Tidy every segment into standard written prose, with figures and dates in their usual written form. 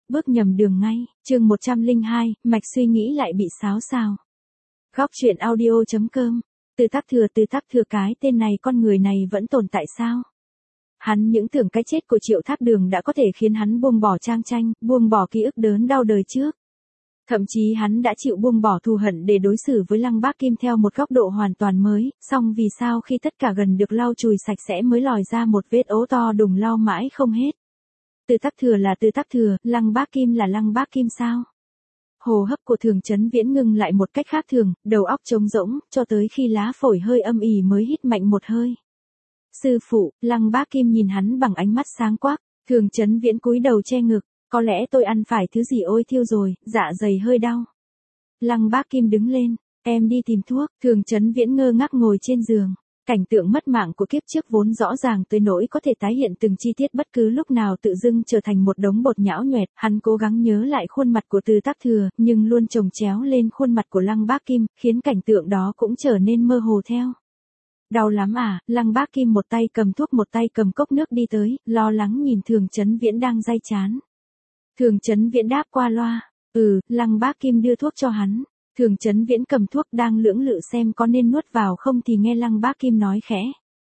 bước nhầm đường ngay, chương 102, mạch suy nghĩ lại bị xáo xào. Góc truyện audio.com, từ tác thừa cái tên này con người này vẫn tồn tại sao? Hắn những tưởng cái chết của Triệu Thác Đường đã có thể khiến hắn buông bỏ trang tranh, buông bỏ ký ức đớn đau đời trước. Thậm chí hắn đã chịu buông bỏ thù hận để đối xử với Lăng Bác Kim theo một góc độ hoàn toàn mới, song vì sao khi tất cả gần được lau chùi sạch sẽ mới lòi ra một vết ố to đùng lau mãi không hết. Từ Tác Thừa là Từ Tác Thừa, Lăng Bác Kim là Lăng Bác Kim sao? Hô hấp của Thường Chấn Viễn ngừng lại một cách khác thường, đầu óc trống rỗng, cho tới khi lá phổi hơi âm ỉ mới hít mạnh một hơi. Sư phụ, Lăng Bác Kim nhìn hắn bằng ánh mắt sáng quắc, Thường Chấn Viễn cúi đầu che ngực, có lẽ tôi ăn phải thứ gì ôi thiêu rồi, dạ dày hơi đau. Lăng Bác Kim đứng lên, em đi tìm thuốc, Thường Chấn Viễn ngơ ngác ngồi trên giường. Cảnh tượng mất mạng của kiếp trước vốn rõ ràng tới nỗi có thể tái hiện từng chi tiết bất cứ lúc nào tự dưng trở thành một đống bột nhão nhoẹt, hắn cố gắng nhớ lại khuôn mặt của Từ Tác Thừa, nhưng luôn chồng chéo lên khuôn mặt của Lăng Bác Kim, khiến cảnh tượng đó cũng trở nên mơ hồ theo. Đau lắm à, Lăng Bác Kim một tay cầm thuốc một tay cầm cốc nước đi tới, lo lắng nhìn Thường Chấn Viễn đang day chán. Thường Chấn Viễn đáp qua loa, Lăng Bác Kim đưa thuốc cho hắn. Thường Chấn Viễn cầm thuốc đang lưỡng lự xem có nên nuốt vào không thì nghe Lăng Bác Kim nói khẽ.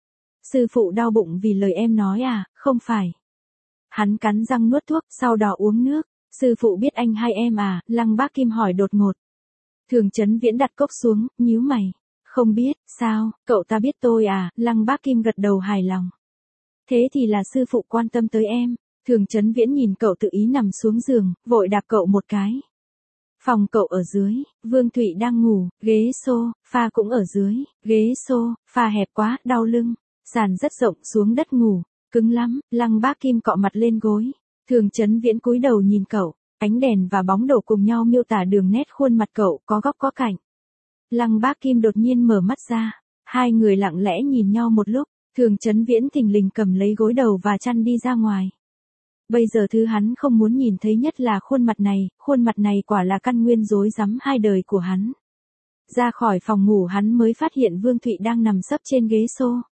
Sư phụ đau bụng vì lời em nói à, không phải. Hắn cắn răng nuốt thuốc, sau đó uống nước. Sư phụ biết anh hay em à, Lăng Bác Kim hỏi đột ngột. Thường Chấn Viễn đặt cốc xuống, nhíu mày. Không biết, sao, cậu ta biết tôi à, Lăng Bác Kim gật đầu hài lòng. Thế thì là sư phụ quan tâm tới em. Thường Chấn Viễn nhìn cậu tự ý nằm xuống giường, vội đạp cậu một cái. Phòng cậu ở dưới, Vương Thụy đang ngủ, ghế sofa cũng ở dưới, ghế sofa hẹp quá, đau lưng, sàn rất rộng xuống đất ngủ, cứng lắm, Lăng Bác Kim cọ mặt lên gối. Thường Chấn Viễn cúi đầu nhìn cậu, ánh đèn và bóng đổ cùng nhau miêu tả đường nét khuôn mặt cậu có góc có cạnh. Lăng Bác Kim đột nhiên mở mắt ra, hai người lặng lẽ nhìn nhau một lúc, Thường Chấn Viễn thình lình cầm lấy gối đầu và chăn đi ra ngoài. Bây giờ thứ hắn không muốn nhìn thấy nhất là khuôn mặt này quả là căn nguyên rối rắm hai đời của hắn. Ra khỏi phòng ngủ hắn mới phát hiện Vương Thụy đang nằm sấp trên ghế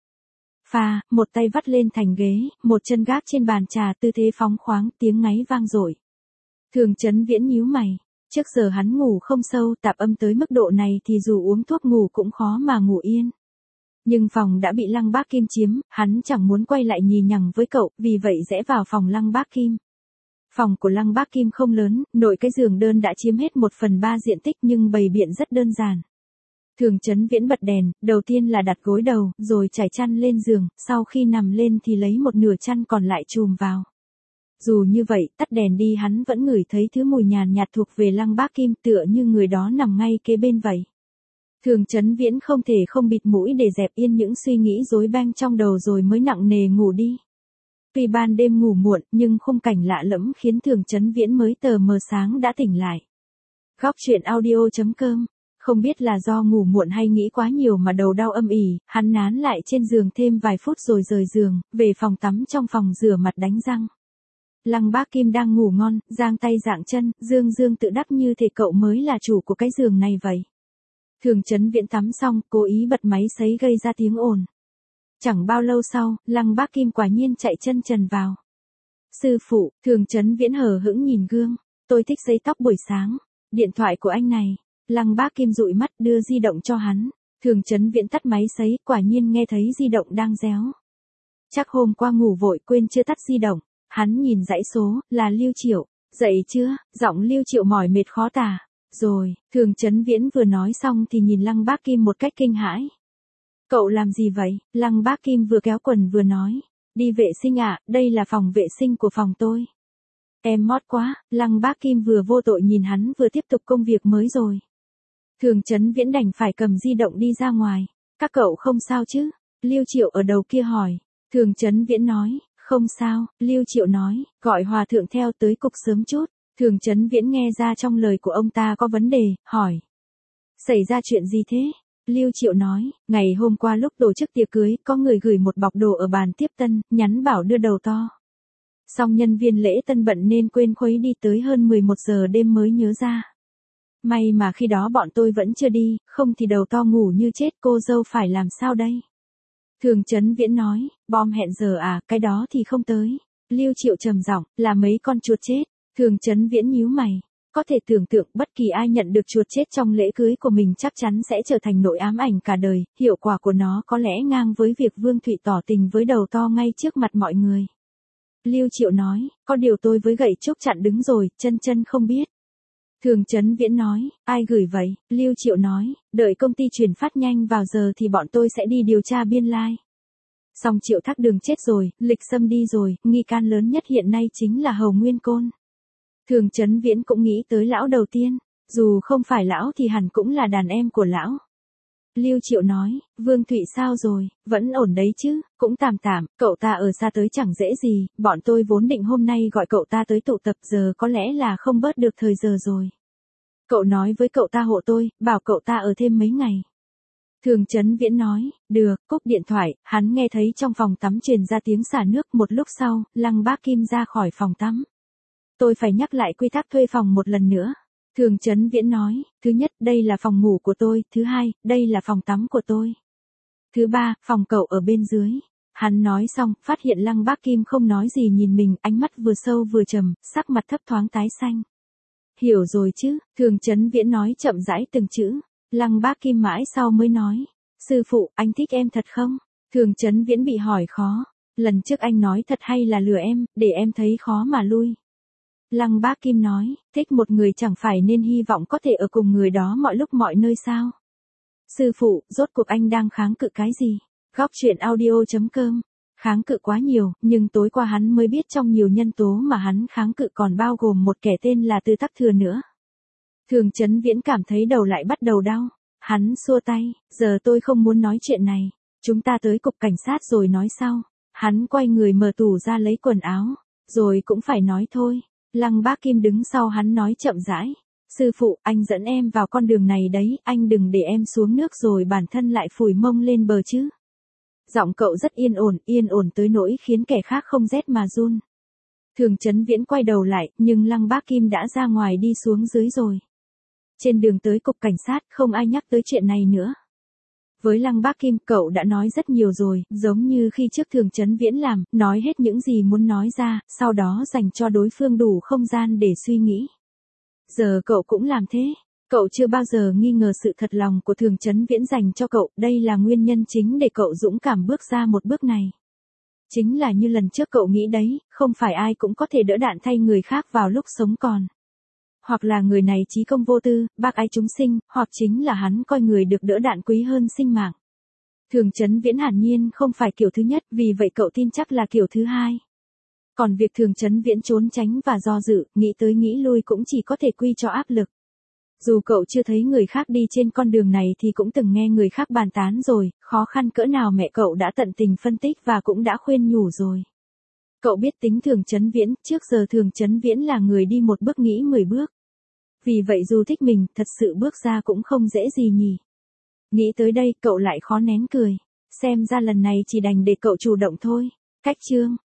sofa, một tay vắt lên thành ghế, một chân gác trên bàn trà tư thế phóng khoáng, tiếng ngáy vang dội. Thường Chấn Viễn nhíu mày, trước giờ hắn ngủ không sâu, tạp âm tới mức độ này thì dù uống thuốc ngủ cũng khó mà ngủ yên. Nhưng phòng đã bị Lăng Bác Kim chiếm, hắn chẳng muốn quay lại nhì nhằng với cậu, vì vậy rẽ vào phòng Lăng Bác Kim. Phòng của Lăng Bác Kim không lớn, nội cái giường đơn đã chiếm hết 1/3 diện tích nhưng bày biện rất đơn giản. Thường Chấn Viễn bật đèn, đầu tiên là đặt gối đầu, rồi trải chăn lên giường, sau khi nằm lên thì lấy một nửa chăn còn lại trùm vào. Dù như vậy, tắt đèn đi hắn vẫn ngửi thấy thứ mùi nhàn nhạt thuộc về Lăng Bác Kim tựa như người đó nằm ngay kế bên vậy. Thường Chấn Viễn không thể không bịt mũi để dẹp yên những suy nghĩ rối beng trong đầu rồi mới nặng nề ngủ đi. Tuy ban đêm ngủ muộn nhưng khung cảnh lạ lẫm khiến Thường Chấn Viễn mới tờ mờ sáng đã tỉnh lại. Góc truyện audio.com, không biết là do ngủ muộn hay nghĩ quá nhiều mà đầu đau âm ỉ, hắn nán lại trên giường thêm vài phút rồi rời giường, về phòng tắm trong phòng rửa mặt đánh răng. Lăng Bác Kim đang ngủ ngon, giang tay dạng chân, dương tự đắc như thể cậu mới là chủ của cái giường này vậy. Thường Chấn Viễn tắm xong, cố ý bật máy sấy gây ra tiếng ồn. Chẳng bao lâu sau, Lăng Bác Kim quả nhiên chạy chân trần vào. Sư phụ, Thường Chấn Viễn hờ hững nhìn gương. Tôi thích sấy tóc buổi sáng. Điện thoại của anh này. Lăng Bác Kim dụi mắt đưa di động cho hắn. Thường Chấn Viễn tắt máy sấy, quả nhiên nghe thấy di động đang réo. Chắc hôm qua ngủ vội quên chưa tắt di động. Hắn nhìn dãy số, là Lưu Triệu. Dậy chưa? Giọng Lưu Triệu mỏi mệt khó tả. Rồi, Thường Chấn Viễn vừa nói xong thì nhìn Lăng Bác Kim một cách kinh hãi. Cậu làm gì vậy? Lăng Bác Kim vừa kéo quần vừa nói. Đi vệ sinh ạ, đây là phòng vệ sinh của phòng tôi. Em mót quá, Lăng Bác Kim vừa vô tội nhìn hắn vừa tiếp tục công việc mới rồi. Thường Chấn Viễn đành phải cầm di động đi ra ngoài. Các cậu không sao chứ? Lưu Triệu ở đầu kia hỏi. Thường Chấn Viễn nói, không sao, Lưu Triệu nói, gọi hòa thượng theo tới cục sớm chút. Thường Chấn Viễn nghe ra trong lời của ông ta có vấn đề, hỏi. Xảy ra chuyện gì thế? Lưu Triệu nói, ngày hôm qua lúc tổ chức tiệc cưới, có người gửi một bọc đồ ở bàn tiếp tân, nhắn bảo đưa đầu to. Song nhân viên lễ tân bận nên quên khuấy đi tới hơn 11 giờ đêm mới nhớ ra. May mà khi đó bọn tôi vẫn chưa đi, không thì đầu to ngủ như chết, cô dâu phải làm sao đây? Thường Chấn Viễn nói, bom hẹn giờ à, cái đó thì không tới. Lưu Triệu trầm giọng, là mấy con chuột chết. Thường Chấn Viễn nhíu mày. Có thể tưởng tượng bất kỳ ai nhận được chuột chết trong lễ cưới của mình chắc chắn sẽ trở thành nỗi ám ảnh cả đời, hiệu quả của nó có lẽ ngang với việc Vương Thụy tỏ tình với đầu to ngay trước mặt mọi người. Lưu Triệu nói, có điều tôi với gậy trúc chặn đứng rồi, chân chân không biết. Thường Chấn Viễn nói, ai gửi vậy? Lưu Triệu nói, đợi công ty chuyển phát nhanh vào giờ thì bọn tôi sẽ đi điều tra biên lai. Song Triệu Thác Đường chết rồi, Lịch Sâm đi rồi, nghi can lớn nhất hiện nay chính là Hầu Nguyên Côn. Thường Chấn Viễn cũng nghĩ tới lão đầu tiên, dù không phải lão thì hẳn cũng là đàn em của lão. Lưu Triệu nói, Vương Thụy sao rồi, vẫn ổn đấy chứ, cũng tạm tạm, cậu ta ở xa tới chẳng dễ gì, bọn tôi vốn định hôm nay gọi cậu ta tới tụ tập giờ có lẽ là không bớt được thời giờ rồi. Cậu nói với cậu ta hộ tôi, bảo cậu ta ở thêm mấy ngày. Thường Chấn Viễn nói, được, cúp điện thoại, hắn nghe thấy trong phòng tắm truyền ra tiếng xả nước. Một lúc sau, Lăng Bác Kim ra khỏi phòng tắm. Tôi phải nhắc lại quy tắc thuê phòng một lần nữa. Thường Chấn Viễn nói, thứ nhất, đây là phòng ngủ của tôi, thứ hai, đây là phòng tắm của tôi. Thứ ba, phòng cậu ở bên dưới. Hắn nói xong, phát hiện Lăng Bác Kim không nói gì nhìn mình, ánh mắt vừa sâu vừa trầm, sắc mặt thấp thoáng tái xanh. Hiểu rồi chứ, Thường Chấn Viễn nói chậm rãi từng chữ. Lăng Bác Kim mãi sau mới nói, sư phụ, anh thích em thật không? Thường Chấn Viễn bị hỏi khó, lần trước anh nói thật hay là lừa em, để em thấy khó mà lui. Lăng Bác Kim nói, thích một người chẳng phải nên hy vọng có thể ở cùng người đó mọi lúc mọi nơi sao? Sư phụ, rốt cuộc anh đang kháng cự cái gì? Góc truyện audio.com. Kháng cự quá nhiều, nhưng tối qua hắn mới biết trong nhiều nhân tố mà hắn kháng cự còn bao gồm một kẻ tên là Tư Tắc Thừa nữa. Thường Chấn Viễn cảm thấy đầu lại bắt đầu đau. Hắn xua tay, giờ tôi không muốn nói chuyện này. Chúng ta tới cục cảnh sát rồi nói sau. Hắn quay người mở tủ ra lấy quần áo. Rồi cũng phải nói thôi. Lăng Bác Kim đứng sau hắn nói chậm rãi. Sư phụ, anh dẫn em vào con đường này đấy, anh đừng để em xuống nước rồi bản thân lại phủi mông lên bờ chứ. Giọng cậu rất yên ổn tới nỗi khiến kẻ khác không rét mà run. Thường Chấn Viễn quay đầu lại, nhưng Lăng Bác Kim đã ra ngoài đi xuống dưới rồi. Trên đường tới cục cảnh sát, không ai nhắc tới chuyện này nữa. Với Lăng Bác Kim, cậu đã nói rất nhiều rồi, giống như khi trước Thường Chấn Viễn làm, nói hết những gì muốn nói ra, sau đó dành cho đối phương đủ không gian để suy nghĩ. Giờ cậu cũng làm thế. Cậu chưa bao giờ nghi ngờ sự thật lòng của Thường Chấn Viễn dành cho cậu, đây là nguyên nhân chính để cậu dũng cảm bước ra một bước này. Chính là như lần trước cậu nghĩ đấy, không phải ai cũng có thể đỡ đạn thay người khác vào lúc sống còn. Hoặc là người này chí công vô tư, bác ái chúng sinh, hoặc chính là hắn coi người được đỡ đạn quý hơn sinh mạng. Thường Chấn Viễn hẳn nhiên không phải kiểu thứ nhất, vì vậy cậu tin chắc là kiểu thứ hai. Còn việc Thường Chấn Viễn trốn tránh và do dự, nghĩ tới nghĩ lui cũng chỉ có thể quy cho áp lực. Dù cậu chưa thấy người khác đi trên con đường này thì cũng từng nghe người khác bàn tán rồi, khó khăn cỡ nào mẹ cậu đã tận tình phân tích và cũng đã khuyên nhủ rồi. Cậu biết tính Thường Chấn Viễn, trước giờ Thường Chấn Viễn là người đi một bước nghĩ 10 bước. Vì vậy dù thích mình, thật sự bước ra cũng không dễ gì nhỉ. Nghĩ tới đây, cậu lại khó nén cười. Xem ra lần này chỉ đành để cậu chủ động thôi. Cách chương